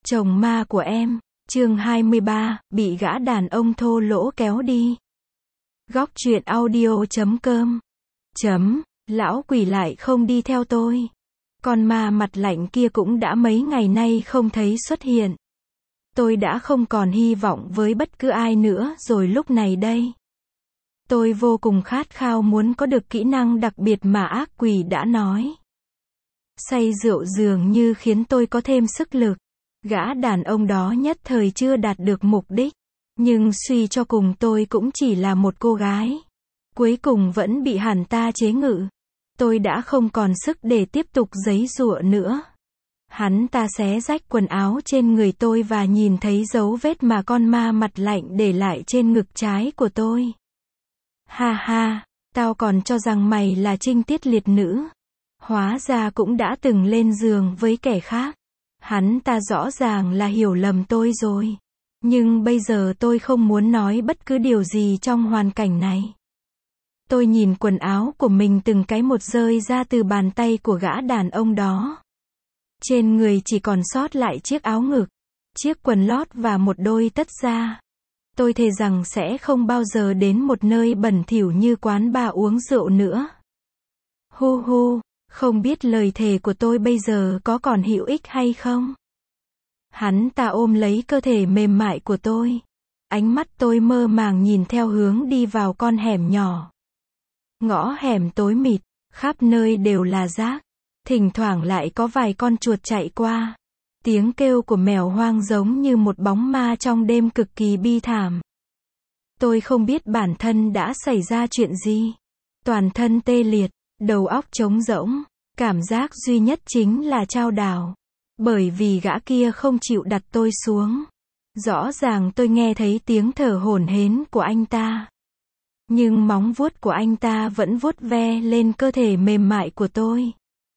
Chồng ma của em, chương 23, bị gã đàn ông thô lỗ kéo đi. Góc truyện audio.com. Lão quỷ lại không đi theo tôi. Con ma mặt lạnh kia cũng đã mấy ngày nay không thấy xuất hiện. Tôi đã không còn hy vọng với bất cứ ai nữa rồi lúc này đây. Tôi vô cùng khát khao muốn có được kỹ năng đặc biệt mà ác quỷ đã nói. Say rượu dường như khiến tôi có thêm sức lực. Gã đàn ông đó nhất thời chưa đạt được mục đích. Nhưng suy cho cùng tôi cũng chỉ là một cô gái. Cuối cùng vẫn bị hắn ta chế ngự. Tôi đã không còn sức để tiếp tục giãy giụa nữa. Hắn ta xé rách quần áo trên người tôi và nhìn thấy dấu vết mà con ma mặt lạnh để lại trên ngực trái của tôi. Ha ha, tao còn cho rằng mày là trinh tiết liệt nữ. Hóa ra cũng đã từng lên giường với kẻ khác. Hắn ta rõ ràng là hiểu lầm tôi rồi. Nhưng bây giờ tôi không muốn nói bất cứ điều gì trong hoàn cảnh này. Tôi nhìn quần áo của mình từng cái một rơi ra từ bàn tay của gã đàn ông đó. Trên người chỉ còn sót lại chiếc áo ngực, chiếc quần lót và một đôi tất da. Tôi thề rằng sẽ không bao giờ đến một nơi bẩn thỉu như quán bar uống rượu nữa. Hu hu, không biết lời thề của tôi bây giờ có còn hữu ích hay không? Hắn ta ôm lấy cơ thể mềm mại của tôi. Ánh mắt tôi mơ màng nhìn theo hướng đi vào con hẻm nhỏ. Ngõ hẻm tối mịt, khắp nơi đều là rác. Thỉnh thoảng lại có vài con chuột chạy qua. Tiếng kêu của mèo hoang giống như một bóng ma trong đêm cực kỳ bi thảm. Tôi không biết bản thân đã xảy ra chuyện gì. Toàn thân tê liệt, đầu óc trống rỗng. Cảm giác duy nhất chính là chao đảo. Bởi vì gã kia không chịu đặt tôi xuống. Rõ ràng tôi nghe thấy tiếng thở hổn hển của anh ta. Nhưng móng vuốt của anh ta vẫn vuốt ve lên cơ thể mềm mại của tôi.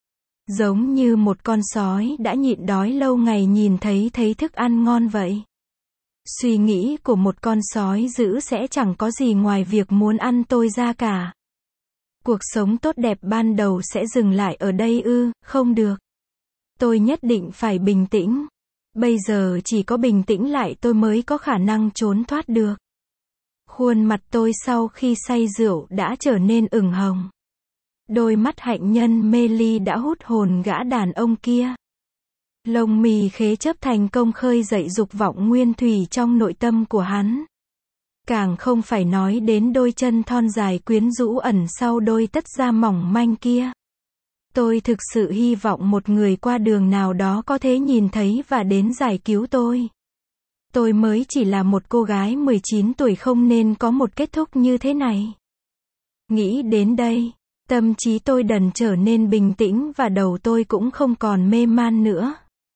Giống như một con sói đã nhịn đói lâu ngày nhìn thấy thức ăn ngon vậy. Suy nghĩ của một con sói dữ sẽ chẳng có gì ngoài việc muốn ăn tôi ra cả. Cuộc sống tốt đẹp ban đầu sẽ dừng lại ở đây ư? Không được. Tôi nhất định phải bình tĩnh. Bây giờ chỉ có bình tĩnh lại tôi mới có khả năng trốn thoát được. Khuôn mặt tôi sau khi say rượu đã trở nên ửng hồng. Đôi mắt hạnh nhân mê ly đã hút hồn gã đàn ông kia. Lông mì khế chớp thành công khơi dậy dục vọng nguyên thủy trong nội tâm của hắn. Càng không phải nói đến đôi chân thon dài quyến rũ ẩn sau đôi tất da mỏng manh kia. Tôi thực sự hy vọng một người qua đường nào đó có thể nhìn thấy và đến giải cứu tôi. Tôi mới chỉ là một cô gái 19 tuổi không nên có một kết thúc như thế này. Nghĩ đến đây, tâm trí tôi dần trở nên bình tĩnh và đầu tôi cũng không còn mê man nữa.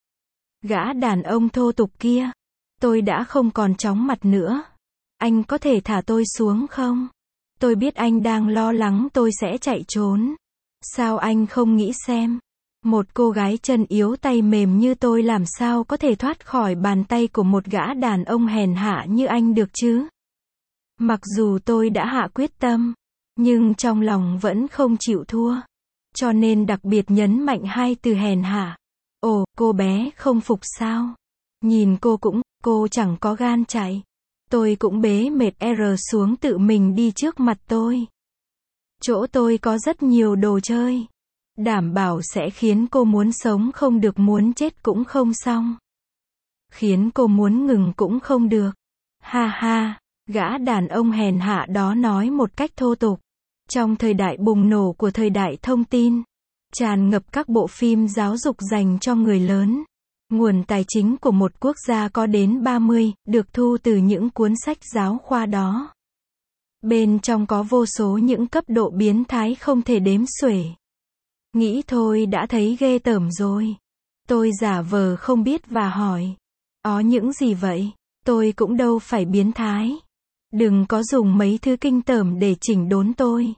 Gã đàn ông thô tục kia, tôi đã không còn chóng mặt nữa. Anh có thể thả tôi xuống không? Tôi biết anh đang lo lắng tôi sẽ chạy trốn. Sao anh không nghĩ xem? Một cô gái chân yếu tay mềm như tôi làm sao có thể thoát khỏi bàn tay của một gã đàn ông hèn hạ như anh được chứ? Mặc dù tôi đã hạ quyết tâm, nhưng trong lòng vẫn không chịu thua. Cho nên đặc biệt nhấn mạnh hai từ hèn hạ. Ồ, cô bé không phục sao? Nhìn cô chẳng có gan chạy. Tôi cũng bế mệt xuống tự mình đi trước mặt tôi. Chỗ tôi có rất nhiều đồ chơi. Đảm bảo sẽ khiến cô muốn sống không được, muốn chết cũng không xong. Khiến cô muốn ngừng cũng không được. Ha ha, gã đàn ông hèn hạ đó nói một cách thô tục. Trong thời đại bùng nổ của thời đại thông tin, tràn ngập các bộ phim giáo dục dành cho người lớn. Nguồn tài chính của một quốc gia có đến 30, được thu từ những cuốn sách giáo khoa đó. Bên trong có vô số những cấp độ biến thái không thể đếm xuể. Nghĩ thôi đã thấy ghê tởm rồi. Tôi giả vờ không biết và hỏi. Những gì vậy? Tôi cũng đâu phải biến thái. Đừng có dùng mấy thứ kinh tởm để chỉnh đốn tôi.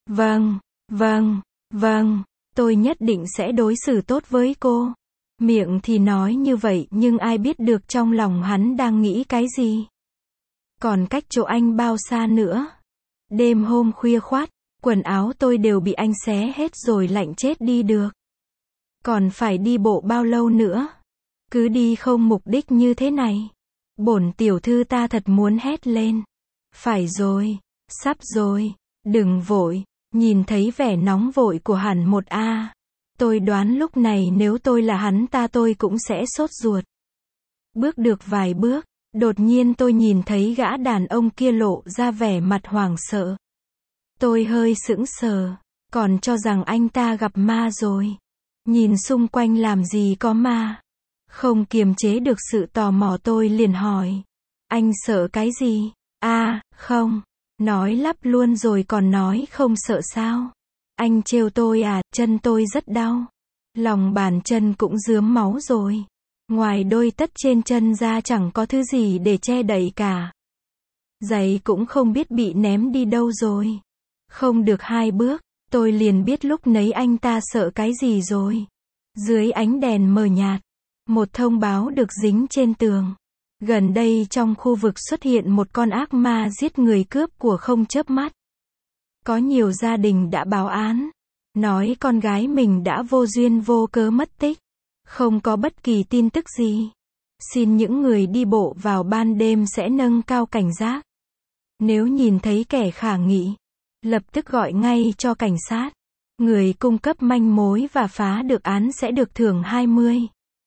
Vâng, tôi nhất định sẽ đối xử tốt với cô. Miệng thì nói như vậy nhưng ai biết được trong lòng hắn đang nghĩ cái gì. Còn cách chỗ anh bao xa nữa? Đêm hôm khuya khoắt, quần áo tôi đều bị anh xé hết rồi lạnh chết đi được. Còn phải đi bộ bao lâu nữa? Cứ đi không mục đích như thế này. Bổn tiểu thư ta thật muốn hét lên. Phải rồi, sắp rồi, đừng vội. Nhìn thấy vẻ nóng vội của hẳn một A. Tôi đoán lúc này nếu tôi là hắn ta tôi cũng sẽ sốt ruột. Bước được vài bước, đột nhiên tôi nhìn thấy gã đàn ông kia lộ ra vẻ mặt hoảng sợ. Tôi hơi sững sờ, còn cho rằng anh ta gặp ma rồi. Nhìn xung quanh làm gì có ma. Không kiềm chế được sự tò mò tôi liền hỏi. Anh sợ cái gì? Không. Nói lắp luôn rồi còn nói không sợ sao? Anh trêu tôi à, chân tôi rất đau. Lòng bàn chân cũng rướm máu rồi. Ngoài đôi tất trên chân ra chẳng có thứ gì để che đậy cả. Giày cũng không biết bị ném đi đâu rồi. Không được 2 bước, tôi liền biết lúc nấy anh ta sợ cái gì rồi. Dưới ánh đèn mờ nhạt, một thông báo được dính trên tường. Gần đây trong khu vực xuất hiện một con ác ma giết người cướp của không chớp mắt. Có nhiều gia đình đã báo án, nói con gái mình đã vô duyên vô cớ mất tích. Không có bất kỳ tin tức gì. Xin những người đi bộ vào ban đêm sẽ nâng cao cảnh giác. Nếu nhìn thấy kẻ khả nghi, lập tức gọi ngay cho cảnh sát. Người cung cấp manh mối và phá được án sẽ được thưởng 20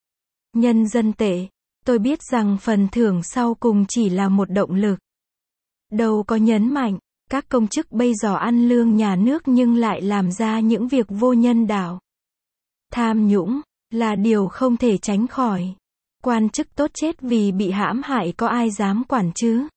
nhân dân tệ. Tôi biết rằng phần thưởng sau cùng chỉ là một động lực. Đâu có nhấn mạnh, các công chức bây giờ ăn lương nhà nước nhưng lại làm ra những việc vô nhân đạo. Tham nhũng là điều không thể tránh khỏi. Quan chức tốt chết vì bị hãm hại có ai dám quản chứ?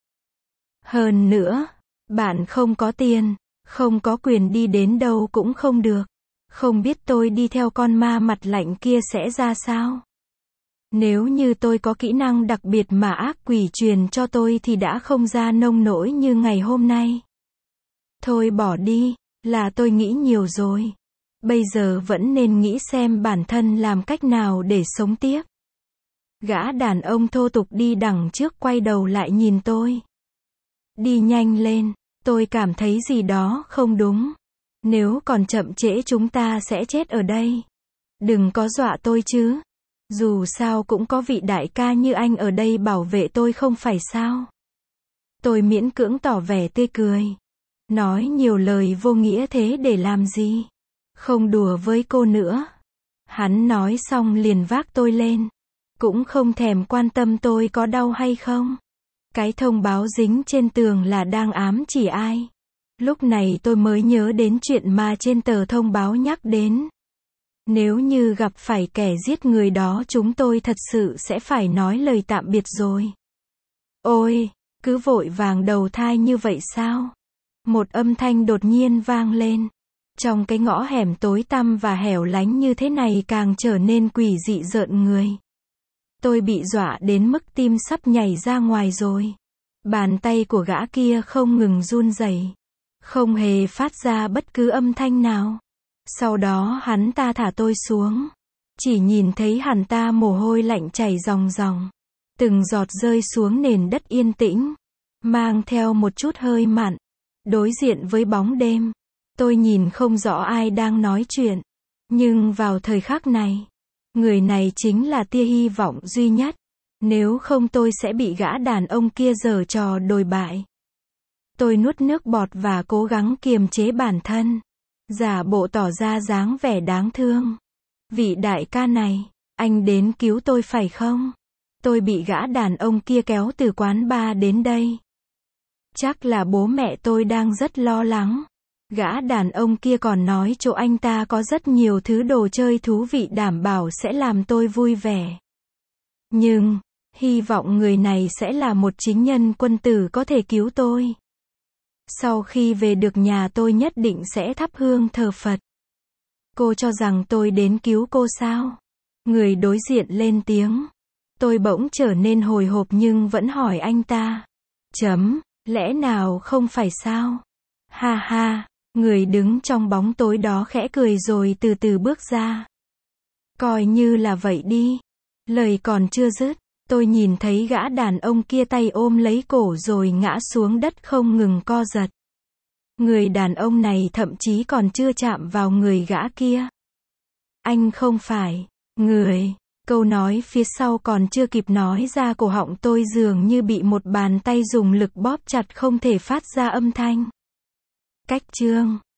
Hơn nữa, bạn không có tiền, không có quyền đi đến đâu cũng không được. Không biết tôi đi theo con ma mặt lạnh kia sẽ ra sao? Nếu như tôi có kỹ năng đặc biệt mà ác quỷ truyền cho tôi thì đã không ra nông nỗi như ngày hôm nay. Thôi bỏ đi, là tôi nghĩ nhiều rồi. Bây giờ vẫn nên nghĩ xem bản thân làm cách nào để sống tiếp. Gã đàn ông thô tục đi đằng trước quay đầu lại nhìn tôi. Đi nhanh lên, tôi cảm thấy gì đó không đúng. Nếu còn chậm trễ chúng ta sẽ chết ở đây. Đừng có dọa tôi chứ. Dù sao cũng có vị đại ca như anh ở đây bảo vệ tôi không phải sao. Tôi miễn cưỡng tỏ vẻ tươi cười. Nói nhiều lời vô nghĩa thế để làm gì? Không đùa với cô nữa. Hắn nói xong liền vác tôi lên. Cũng không thèm quan tâm tôi có đau hay không. Cái thông báo dính trên tường là đang ám chỉ ai. Lúc này tôi mới nhớ đến chuyện mà trên tờ thông báo nhắc đến. Nếu như gặp phải kẻ giết người đó chúng tôi thật sự sẽ phải nói lời tạm biệt rồi. Ôi, cứ vội vàng đầu thai như vậy sao? Một âm thanh đột nhiên vang lên. Trong cái ngõ hẻm tối tăm và hẻo lánh như thế này càng trở nên quỷ dị rợn người. Tôi bị dọa đến mức tim sắp nhảy ra ngoài rồi. Bàn tay của gã kia không ngừng run rẩy, không hề phát ra bất cứ âm thanh nào. Sau đó hắn ta thả tôi xuống. Chỉ nhìn thấy hắn ta mồ hôi lạnh chảy ròng ròng. Từng giọt rơi xuống nền đất yên tĩnh. Mang theo một chút hơi mặn. Đối diện với bóng đêm. Tôi nhìn không rõ ai đang nói chuyện. Nhưng vào thời khắc này, người này chính là tia hy vọng duy nhất. Nếu không tôi sẽ bị gã đàn ông kia giở trò đồi bại. Tôi nuốt nước bọt và cố gắng kiềm chế bản thân. Giả bộ tỏ ra dáng vẻ đáng thương. Vị đại ca này, anh đến cứu tôi phải không? Tôi bị gã đàn ông kia kéo từ quán bar đến đây. Chắc là bố mẹ tôi đang rất lo lắng. Gã đàn ông kia còn nói chỗ anh ta có rất nhiều thứ đồ chơi thú vị đảm bảo sẽ làm tôi vui vẻ. Nhưng, hy vọng người này sẽ là một chính nhân quân tử có thể cứu tôi. Sau khi về được nhà tôi nhất định sẽ thắp hương thờ Phật. Cô cho rằng tôi đến cứu cô sao? Người đối diện lên tiếng. Tôi bỗng trở nên hồi hộp nhưng vẫn hỏi anh ta. Lẽ nào không phải sao? Ha ha, người đứng trong bóng tối đó khẽ cười rồi từ từ bước ra. Coi như là vậy đi. Lời còn chưa dứt, tôi nhìn thấy gã đàn ông kia tay ôm lấy cổ rồi ngã xuống đất không ngừng co giật. Người đàn ông này thậm chí còn chưa chạm vào người gã kia. Anh không phải người Câu nói phía sau còn chưa kịp nói ra, cổ họng tôi dường như bị một bàn tay dùng lực bóp chặt, không thể phát ra âm thanh. Cách chương